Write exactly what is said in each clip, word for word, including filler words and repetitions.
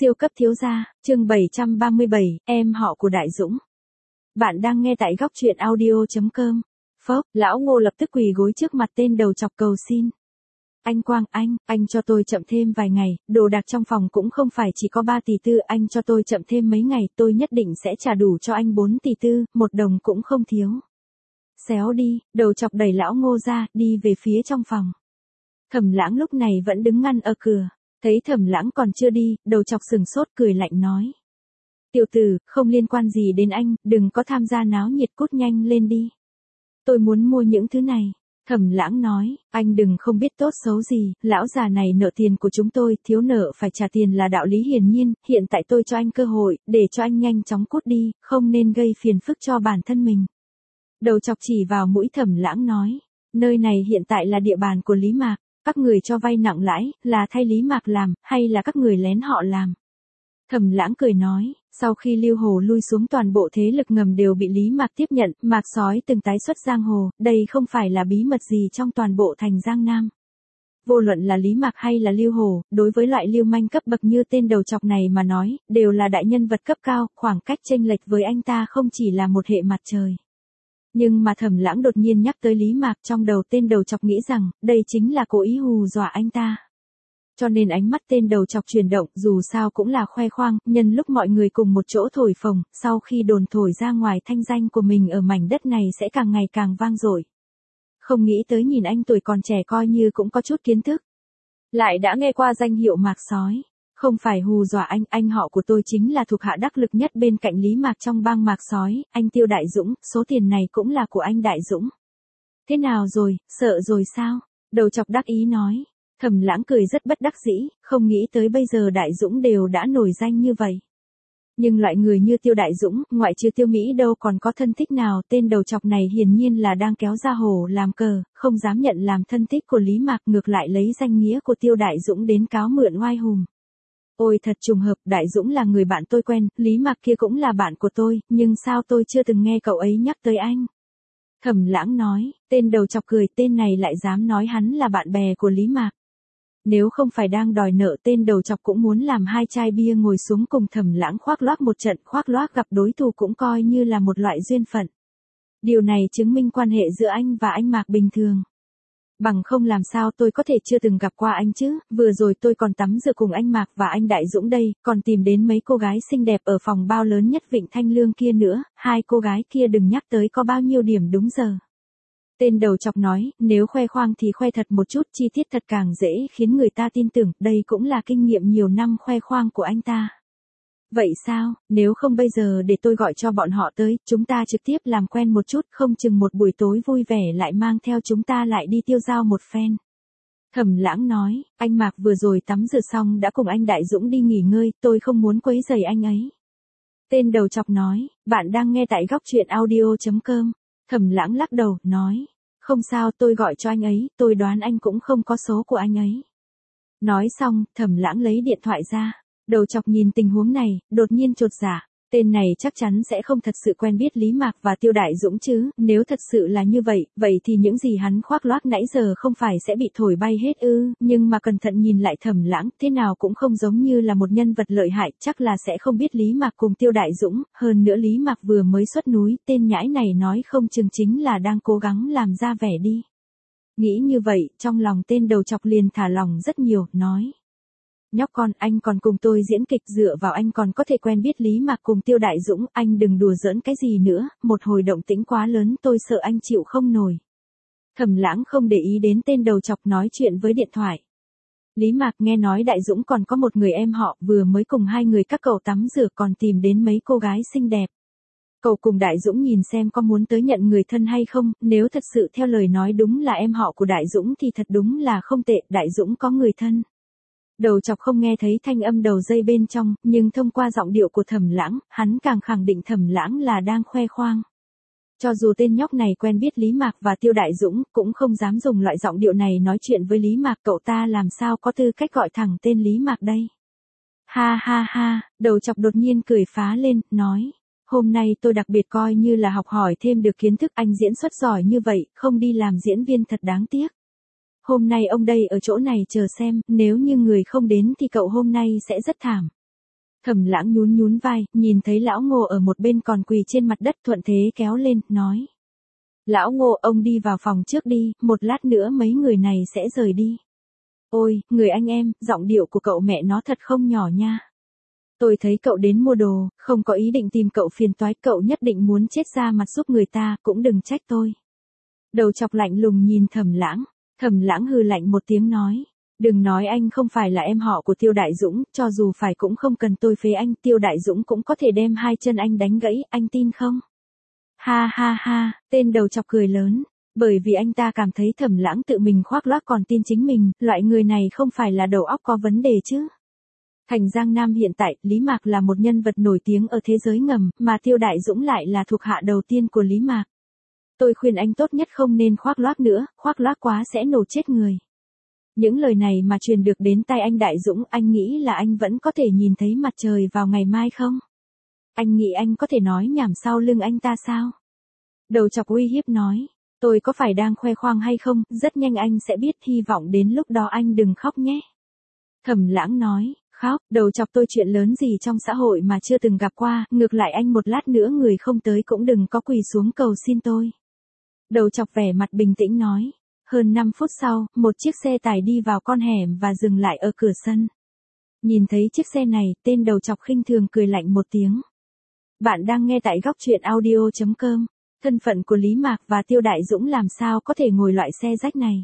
Siêu cấp thiếu gia, chương bảy trăm ba mươi bảy, em họ của Đại Dũng. Bạn đang nghe tại góc truyện audio chấm com. Phốc, lão Ngô lập tức quỳ gối trước mặt tên đầu chọc cầu xin. Anh Quang, anh, anh cho tôi chậm thêm vài ngày, đồ đạc trong phòng cũng không phải chỉ có ba tỷ tư, anh cho tôi chậm thêm mấy ngày, tôi nhất định sẽ trả đủ cho anh bốn tỷ tư, một đồng cũng không thiếu. Xéo đi, đầu chọc đẩy lão Ngô ra, đi về phía trong phòng. Thẩm Lãng lúc này vẫn đứng ngăn ở cửa. Thấy Thẩm Lãng còn chưa đi, đầu chọc sừng sốt cười lạnh nói. Tiểu tử, không liên quan gì đến anh, đừng có tham gia náo nhiệt, cút nhanh lên đi. Tôi muốn mua những thứ này. Thẩm Lãng nói, anh đừng không biết tốt xấu gì, lão già này nợ tiền của chúng tôi, thiếu nợ phải trả tiền là đạo lý hiển nhiên, hiện tại tôi cho anh cơ hội, để cho anh nhanh chóng cút đi, không nên gây phiền phức cho bản thân mình. Đầu chọc chỉ vào mũi Thẩm Lãng nói, nơi này hiện tại là địa bàn của Lý Mạc. Các người cho vay nặng lãi, là thay Lý Mạc làm, hay là các người lén họ làm? Thẩm Lãng cười nói, sau khi Lưu Hồ lui xuống toàn bộ thế lực ngầm đều bị Lý Mạc tiếp nhận, Mạc Sói từng tái xuất giang hồ, đây không phải là bí mật gì trong toàn bộ thành Giang Nam. Vô luận là Lý Mạc hay là Lưu Hồ, đối với loại lưu manh cấp bậc như tên đầu chọc này mà nói, đều là đại nhân vật cấp cao, khoảng cách chênh lệch với anh ta không chỉ là một hệ mặt trời. Nhưng mà Thẩm Lãng đột nhiên nhắc tới Lý Mạc, trong đầu tên đầu chọc nghĩ rằng, đây chính là cố ý hù dọa anh ta. Cho nên ánh mắt tên đầu chọc chuyển động, dù sao cũng là khoe khoang, nhân lúc mọi người cùng một chỗ thổi phồng, sau khi đồn thổi ra ngoài thanh danh của mình ở mảnh đất này sẽ càng ngày càng vang dội. Không nghĩ tới nhìn anh tuổi còn trẻ coi như cũng có chút kiến thức. Lại đã nghe qua danh hiệu Mạc Sói. Không phải hù dọa anh, anh họ của tôi chính là thuộc hạ đắc lực nhất bên cạnh Lý Mạc trong bang Mạc Sói, anh Tiêu Đại Dũng, số tiền này cũng là của anh Đại Dũng. Thế nào rồi, sợ rồi sao? Đầu chọc đắc ý nói. Thẩm Lãng cười rất bất đắc dĩ, không nghĩ tới bây giờ Đại Dũng đều đã nổi danh như vậy. Nhưng loại người như Tiêu Đại Dũng, ngoại trừ Tiêu Mỹ đâu còn có thân thích nào, tên đầu chọc này hiển nhiên là đang kéo ra hồ làm cờ, không dám nhận làm thân thích của Lý Mạc, ngược lại lấy danh nghĩa của Tiêu Đại Dũng đến cáo mượn oai hùng. Ôi thật trùng hợp, Đại Dũng là người bạn tôi quen, Lý Mạc kia cũng là bạn của tôi, nhưng sao tôi chưa từng nghe cậu ấy nhắc tới anh? Thẩm Lãng nói, tên đầu chọc cười, tên này lại dám nói hắn là bạn bè của Lý Mạc. Nếu không phải đang đòi nợ, tên đầu chọc cũng muốn làm hai chai bia ngồi xuống cùng Thẩm Lãng khoác loác một trận, khoác loác gặp đối thủ cũng coi như là một loại duyên phận. Điều này chứng minh quan hệ giữa anh và anh Mạc bình thường. Bằng không làm sao tôi có thể chưa từng gặp qua anh chứ, vừa rồi tôi còn tắm rửa cùng anh Mạc và anh Đại Dũng đây, còn tìm đến mấy cô gái xinh đẹp ở phòng bao lớn nhất Vịnh Thanh Lương kia nữa, hai cô gái kia đừng nhắc tới có bao nhiêu điểm đúng giờ. Tên đầu chọc nói, nếu khoe khoang thì khoe thật một chút, chi tiết thật càng dễ khiến người ta tin tưởng, đây cũng là kinh nghiệm nhiều năm khoe khoang của anh ta. Vậy sao, nếu không bây giờ để tôi gọi cho bọn họ tới, chúng ta trực tiếp làm quen một chút, không chừng một buổi tối vui vẻ lại mang theo chúng ta lại đi tiêu dao một phen. Thẩm Lãng nói, anh Mạc vừa rồi tắm rửa xong đã cùng anh Đại Dũng đi nghỉ ngơi, tôi không muốn quấy rầy anh ấy. Tên đầu chọc nói, bạn đang nghe tại góc truyện audio chấm com. Thẩm Lãng lắc đầu, nói, không sao, tôi gọi cho anh ấy, tôi đoán anh cũng không có số của anh ấy. Nói xong, Thẩm Lãng lấy điện thoại ra. Đầu chọc nhìn tình huống này, đột nhiên chột dạ, tên này chắc chắn sẽ không thật sự quen biết Lý Mạc và Tiêu Đại Dũng chứ, nếu thật sự là như vậy, vậy thì những gì hắn khoác loác nãy giờ không phải sẽ bị thổi bay hết ư, nhưng mà cẩn thận nhìn lại Thẩm Lãng, thế nào cũng không giống như là một nhân vật lợi hại, chắc là sẽ không biết Lý Mạc cùng Tiêu Đại Dũng, hơn nữa Lý Mạc vừa mới xuất núi, tên nhãi này nói không chừng chính là đang cố gắng làm ra vẻ đi. Nghĩ như vậy, trong lòng tên đầu chọc liền thả lòng rất nhiều, nói. Nhóc con, anh còn cùng tôi diễn kịch, dựa vào anh còn có thể quen biết Lý Mạc cùng Tiêu Đại Dũng, anh đừng đùa giỡn cái gì nữa, một hồi động tĩnh quá lớn tôi sợ anh chịu không nổi. Thẩm Lãng không để ý đến tên đầu chọc nói chuyện với điện thoại. Lý Mạc nghe nói Đại Dũng còn có một người em họ, vừa mới cùng hai người các cậu tắm rửa còn tìm đến mấy cô gái xinh đẹp. Cậu cùng Đại Dũng nhìn xem có muốn tới nhận người thân hay không, nếu thật sự theo lời nói đúng là em họ của Đại Dũng thì thật đúng là không tệ, Đại Dũng có người thân. Đầu chọc không nghe thấy thanh âm đầu dây bên trong, nhưng thông qua giọng điệu của Thẩm Lãng, hắn càng khẳng định Thẩm Lãng là đang khoe khoang. Cho dù tên nhóc này quen biết Lý Mạc và Tiêu Đại Dũng, cũng không dám dùng loại giọng điệu này nói chuyện với Lý Mạc, cậu ta làm sao có tư cách gọi thẳng tên Lý Mạc đây. Ha ha ha, đầu chọc đột nhiên cười phá lên, nói. Hôm nay tôi đặc biệt coi như là học hỏi thêm được kiến thức, anh diễn xuất giỏi như vậy, không đi làm diễn viên thật đáng tiếc. Hôm nay ông đây ở chỗ này chờ xem, nếu như người không đến thì cậu hôm nay sẽ rất thảm. Thẩm Lãng nhún nhún vai, nhìn thấy lão Ngô ở một bên còn quỳ trên mặt đất thuận thế kéo lên, nói. Lão Ngô, ông đi vào phòng trước đi, một lát nữa mấy người này sẽ rời đi. Ôi, người anh em, giọng điệu của cậu mẹ nó thật không nhỏ nha. Tôi thấy cậu đến mua đồ, không có ý định tìm cậu phiền toái, cậu nhất định muốn chết ra mặt giúp người ta, cũng đừng trách tôi. Đầu chọc lạnh lùng nhìn Thẩm Lãng, Thẩm Lãng hừ lạnh một tiếng nói. Đừng nói anh không phải là em họ của Tiêu Đại Dũng, cho dù phải cũng không cần tôi phế anh, Tiêu Đại Dũng cũng có thể đem hai chân anh đánh gãy, anh tin không? Ha ha ha, tên đầu chọc cười lớn, bởi vì anh ta cảm thấy Thẩm Lãng tự mình khoác lác còn tin chính mình, loại người này không phải là đầu óc có vấn đề chứ. Thành Giang Nam hiện tại, Lý Mạc là một nhân vật nổi tiếng ở thế giới ngầm, mà Tiêu Đại Dũng lại là thuộc hạ đầu tiên của Lý Mạc. Tôi khuyên anh tốt nhất không nên khoác lác nữa, khoác lác quá sẽ nổ chết người. Những lời này mà truyền được đến tai anh Đại Dũng, anh nghĩ là anh vẫn có thể nhìn thấy mặt trời vào ngày mai không? Anh nghĩ anh có thể nói nhảm sau lưng anh ta sao? Đầu chọc uy hiếp nói, tôi có phải đang khoe khoang hay không, rất nhanh anh sẽ biết, hy vọng đến lúc đó anh đừng khóc nhé. Thẩm Lãng nói, khóc, đầu chọc tôi chuyện lớn gì trong xã hội mà chưa từng gặp qua, ngược lại anh một lát nữa người không tới cũng đừng có quỳ xuống cầu xin tôi. Đầu chọc vẻ mặt bình tĩnh nói. Hơn năm phút sau, một chiếc xe tải đi vào con hẻm và dừng lại ở cửa sân. Nhìn thấy chiếc xe này, tên đầu chọc khinh thường cười lạnh một tiếng. Bạn đang nghe tại góc truyện audio chấm com. Thân phận của Lý Mạc và Tiêu Đại Dũng làm sao có thể ngồi loại xe rách này.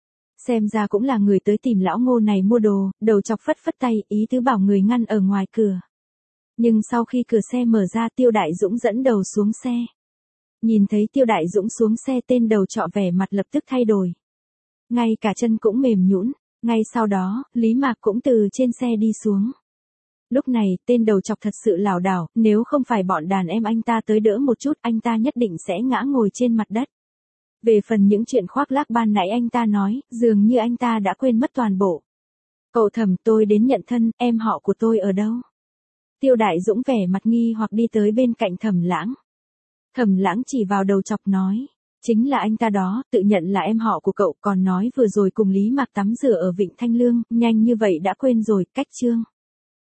Xem ra cũng là người tới tìm lão Ngô này mua đồ, đầu chọc phất phất tay, ý tứ bảo người ngăn ở ngoài cửa. Nhưng sau khi cửa xe mở ra, Tiêu Đại Dũng dẫn đầu xuống xe. Nhìn thấy Tiêu Đại Dũng xuống xe, tên đầu trọ vẻ mặt lập tức thay đổi. Ngay cả chân cũng mềm nhũn, ngay sau đó, Lý Mạc cũng từ trên xe đi xuống. Lúc này, tên đầu chọc thật sự lảo đảo, nếu không phải bọn đàn em anh ta tới đỡ một chút, anh ta nhất định sẽ ngã ngồi trên mặt đất. Về phần những chuyện khoác lác ban nãy anh ta nói, dường như anh ta đã quên mất toàn bộ. Cậu Thẩm, tôi đến nhận thân, em họ của tôi ở đâu? Tiêu Đại Dũng vẻ mặt nghi hoặc đi tới bên cạnh Thẩm Lãng. Thẩm Lãng chỉ vào đầu chọc nói, chính là anh ta đó, tự nhận là em họ của cậu, còn nói vừa rồi cùng Lý Mạc tắm rửa ở Vịnh Thanh Lương, nhanh như vậy đã quên rồi, cách chương.